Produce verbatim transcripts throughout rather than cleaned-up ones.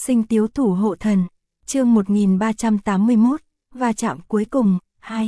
Sinh Tiếu Thủ Hộ Thần, chương một nghìn ba trăm tám mươi mốt, va chạm cuối cùng, hai.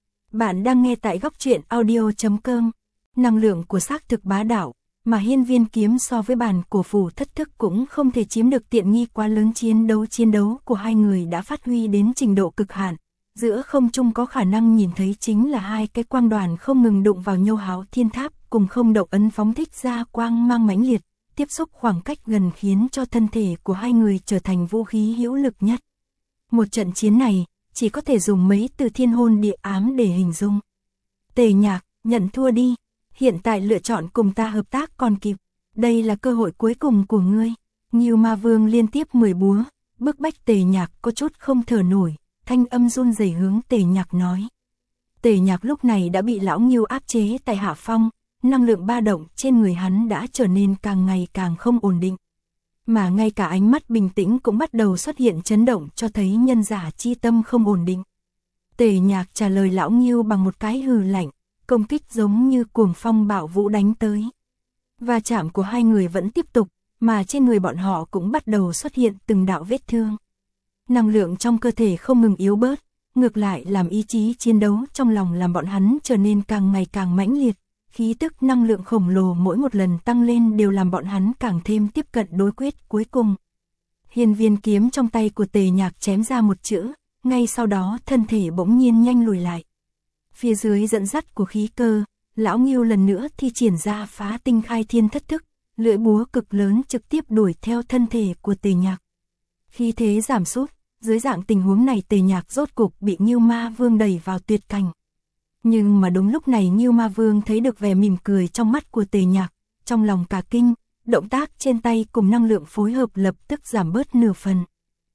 Bạn đang nghe tại góc truyện audio chấm com. Năng lượng của xác thực bá đạo, mà hiên viên kiếm so với bàn của Phù Thất Thức cũng không thể chiếm được tiện nghi quá lớn. Chiến đấu chiến đấu của hai người đã phát huy đến trình độ cực hạn, giữa không trung có khả năng nhìn thấy chính là hai cái quang đoàn không ngừng đụng vào Nhô Háo Thiên Tháp, cùng không động ấn phóng thích ra quang mang mãnh liệt, tiếp xúc khoảng cách gần khiến cho thân thể của hai người trở thành vũ khí hữu lực nhất. Một trận chiến này, chỉ có thể dùng mấy từ thiên hôn địa ám để hình dung. Tề Nhạc, nhận thua đi, hiện tại lựa chọn cùng ta hợp tác còn kịp, đây là cơ hội cuối cùng của ngươi. Ngưu Ma Vương liên tiếp mười búa, bức bách Tề Nhạc có chút không thở nổi, thanh âm run rẩy hướng Tề Nhạc nói. Tề Nhạc lúc này đã bị lão Ngưu áp chế tại hạ phong, năng lượng ba động trên người hắn đã trở nên càng ngày càng không ổn định. Mà ngay cả ánh mắt bình tĩnh cũng bắt đầu xuất hiện chấn động, cho thấy nhân giả chi tâm không ổn định. Tề Nhạc trả lời lão Ngưu bằng một cái hừ lạnh, công kích giống như cuồng phong bạo vũ đánh tới. Va chạm của hai người vẫn tiếp tục, mà trên người bọn họ cũng bắt đầu xuất hiện từng đạo vết thương. Năng lượng trong cơ thể không ngừng yếu bớt, ngược lại làm ý chí chiến đấu trong lòng làm bọn hắn trở nên càng ngày càng mãnh liệt. Khí tức năng lượng khổng lồ mỗi một lần tăng lên đều làm bọn hắn càng thêm tiếp cận đối quyết cuối cùng. Hiên viên kiếm trong tay của Tề Nhạc chém ra một chữ, ngay sau đó thân thể bỗng nhiên nhanh lùi lại. Phía dưới dẫn dắt của khí cơ, lão Ngưu lần nữa thi triển ra Phá Tinh Khai Thiên Thất Thức, lưỡi búa cực lớn trực tiếp đuổi theo thân thể của Tề Nhạc. Khí thế giảm sút, dưới dạng tình huống này Tề Nhạc rốt cục bị Ngưu Ma Vương đẩy vào tuyệt cảnh. Nhưng mà đúng lúc này Ngưu Ma Vương thấy được vẻ mỉm cười trong mắt của Tề Nhạc, trong lòng cả kinh, động tác trên tay cùng năng lượng phối hợp lập tức giảm bớt nửa phần.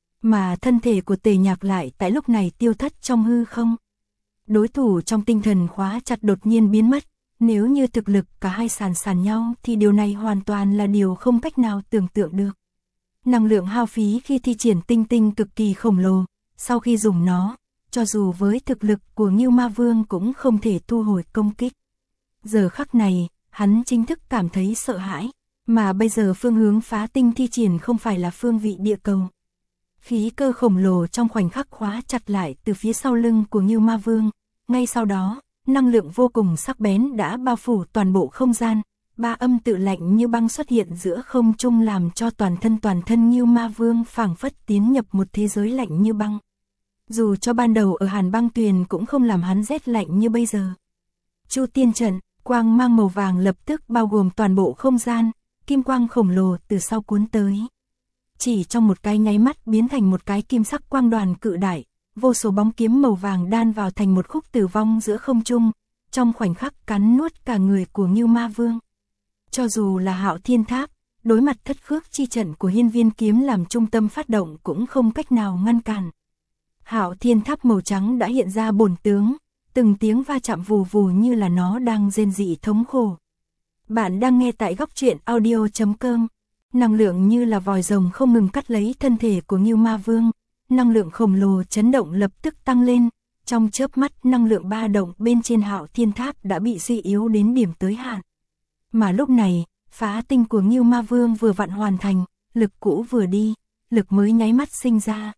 Mà thân thể của Tề Nhạc lại tại lúc này tiêu thất trong hư không. Đối thủ trong tinh thần khóa chặt đột nhiên biến mất, nếu như thực lực cả hai sàn sàn nhau thì điều này hoàn toàn là điều không cách nào tưởng tượng được. Năng lượng hao phí khi thi triển tinh tinh cực kỳ khổng lồ, sau khi dùng nó, cho dù với thực lực của Ngưu Ma Vương cũng không thể thu hồi công kích. Giờ khắc này, hắn chính thức cảm thấy sợ hãi, mà bây giờ phương hướng phá tinh thi triển không phải là phương vị địa cầu. Khí cơ khổng lồ trong khoảnh khắc khóa chặt lại từ phía sau lưng của Ngưu Ma Vương, ngay sau đó, năng lượng vô cùng sắc bén đã bao phủ toàn bộ không gian, ba âm tự lạnh như băng xuất hiện giữa không trung làm cho toàn thân toàn thân Ngưu Ma Vương phảng phất tiến nhập một thế giới lạnh như băng. Dù cho ban đầu ở Hàn Băng Tuyền cũng không làm hắn rét lạnh như bây giờ. Chu Tiên Trận, quang mang màu vàng lập tức bao gồm toàn bộ không gian, kim quang khổng lồ từ sau cuốn tới. Chỉ trong một cái nháy mắt biến thành một cái kim sắc quang đoàn cự đại, vô số bóng kiếm màu vàng đan vào thành một khúc tử vong giữa không trung, trong khoảnh khắc cắn nuốt cả người của Ngưu Ma Vương. Cho dù là Hạo Thiên Tháp, đối mặt thất khước chi trận của hiên viên kiếm làm trung tâm phát động cũng không cách nào ngăn cản. Hạo Thiên Tháp màu trắng đã hiện ra bổn tướng, từng tiếng va chạm vù vù như là nó đang rên rỉ thống khổ. Bạn đang nghe tại góc truyện audio chấm com. Năng lượng như là vòi rồng không ngừng cắt lấy thân thể của Ngưu Ma Vương, năng lượng khổng lồ chấn động lập tức tăng lên, trong chớp mắt năng lượng ba động bên trên Hạo Thiên Tháp đã bị suy yếu đến điểm tới hạn. Mà lúc này, phá tinh của Ngưu Ma Vương vừa vặn hoàn thành, lực cũ vừa đi, lực mới nháy mắt sinh ra.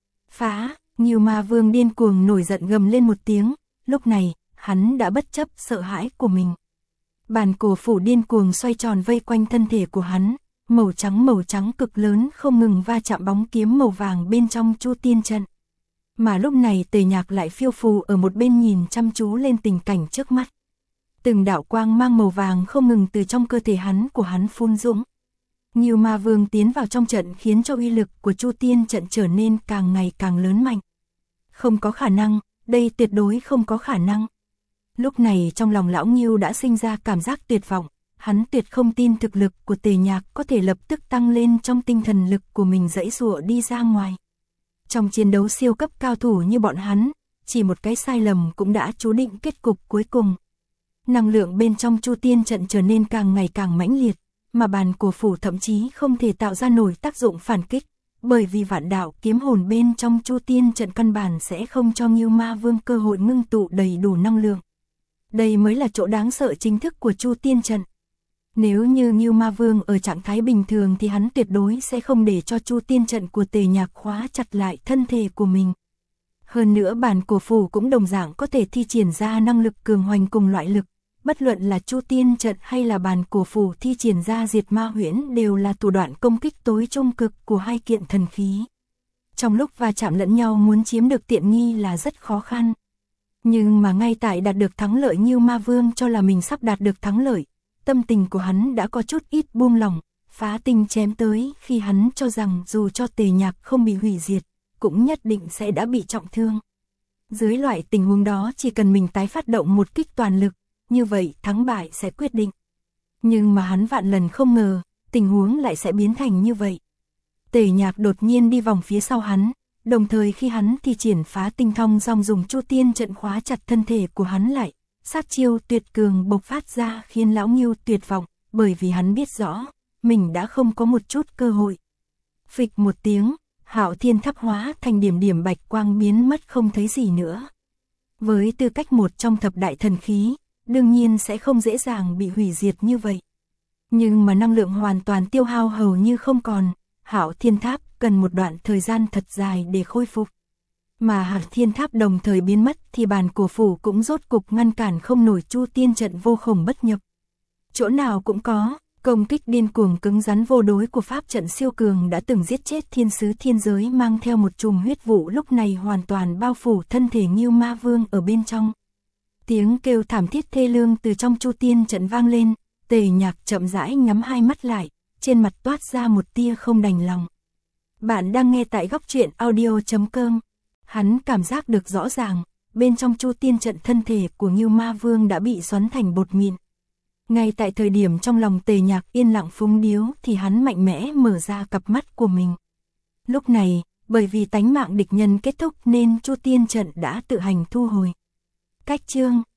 Phá! Ngưu Ma Vương điên cuồng nổi giận gầm lên một tiếng, lúc này, hắn đã bất chấp sợ hãi của mình. Bàn cổ phủ điên cuồng xoay tròn vây quanh thân thể của hắn, màu trắng màu trắng cực lớn không ngừng va chạm bóng kiếm màu vàng bên trong Chu Tiên Trận. Mà lúc này Tề Nhạc lại phiêu phù ở một bên nhìn chăm chú lên tình cảnh trước mắt. Từng đạo quang mang màu vàng không ngừng từ trong cơ thể hắn của hắn phun dũng. Ngưu Ma Vương tiến vào trong trận khiến cho uy lực của Chu Tiên Trận trở nên càng ngày càng lớn mạnh. Không có khả năng, đây tuyệt đối không có khả năng. Lúc này trong lòng lão Ngưu đã sinh ra cảm giác tuyệt vọng, hắn tuyệt không tin thực lực của Tề Nhạc có thể lập tức tăng lên trong tinh thần lực của mình giãy giụa đi ra ngoài. Trong chiến đấu siêu cấp cao thủ như bọn hắn, chỉ một cái sai lầm cũng đã chú định kết cục cuối cùng. Năng lượng bên trong Chu Tiên Trận trở nên càng ngày càng mãnh liệt, mà bàn cổ phủ thậm chí không thể tạo ra nổi tác dụng phản kích, bởi vì vạn đạo kiếm hồn bên trong Chu Tiên Trận căn bản sẽ không cho Ngưu Ma Vương cơ hội ngưng tụ đầy đủ năng lượng. Đây mới là chỗ đáng sợ chính thức của Chu Tiên Trận. Nếu như Ngưu Ma Vương ở trạng thái bình thường thì hắn tuyệt đối sẽ không để cho Chu Tiên trận của Tề Nhạc khóa chặt lại thân thể của mình. Hơn nữa bản cổ phủ cũng đồng dạng có thể thi triển ra năng lực cường hoành cùng loại lực, bất luận là Chu Tiên trận hay là bản cổ phủ thi triển ra diệt ma huyễn đều là thủ đoạn công kích tối trung cực của hai kiện thần khí. Trong lúc va chạm lẫn nhau muốn chiếm được tiện nghi là rất khó khăn. Nhưng mà ngay tại đạt được thắng lợi, Ngưu Ma Vương cho là mình sắp đạt được thắng lợi, tâm tình của hắn đã có chút ít buông lỏng, phá tinh chém tới khi hắn cho rằng dù cho Tề Nhạc không bị hủy diệt, cũng nhất định sẽ đã bị trọng thương. Dưới loại tình huống đó chỉ cần mình tái phát động một kích toàn lực, như vậy thắng bại sẽ quyết định. Nhưng mà hắn vạn lần không ngờ, tình huống lại sẽ biến thành như vậy. Tề Nhạc đột nhiên đi vòng phía sau hắn, đồng thời khi hắn thi triển phá tinh thong dong dùng Chu Tiên trận khóa chặt thân thể của hắn lại, sát chiêu tuyệt cường bộc phát ra khiến lão Ngưu tuyệt vọng, bởi vì hắn biết rõ, mình đã không có một chút cơ hội. Phịch một tiếng, Hạo Thiên Tháp hóa thành điểm điểm bạch quang biến mất không thấy gì nữa. Với tư cách một trong thập đại thần khí, đương nhiên sẽ không dễ dàng bị hủy diệt như vậy. Nhưng mà năng lượng hoàn toàn tiêu hao hầu như không còn, Hạo Thiên Tháp cần một đoạn thời gian thật dài để khôi phục. Mà Hạo Thiên Tháp đồng thời biến mất thì bản cổ phủ cũng rốt cục ngăn cản không nổi Chu Tiên trận vô khổng bất nhập. Chỗ nào cũng có, công kích điên cuồng cứng rắn vô đối của pháp trận siêu cường đã từng giết chết thiên sứ thiên giới mang theo một chùm huyết vụ lúc này hoàn toàn bao phủ thân thể Ngưu Ma Vương ở bên trong. Tiếng kêu thảm thiết thê lương từ trong Chu Tiên trận vang lên, Tề Nhạc chậm rãi nhắm hai mắt lại, trên mặt toát ra một tia không đành lòng. Bạn đang nghe tại góc truyện audio chấm com. Hắn cảm giác được rõ ràng, bên trong Chu Tiên trận thân thể của Ngưu Ma Vương đã bị xoắn thành bột mịn. Ngay tại thời điểm trong lòng Tề Nhạc yên lặng phúng điếu thì hắn mạnh mẽ mở ra cặp mắt của mình. Lúc này, bởi vì tánh mạng địch nhân kết thúc nên Chu Tiên trận đã tự hành thu hồi. Cách chương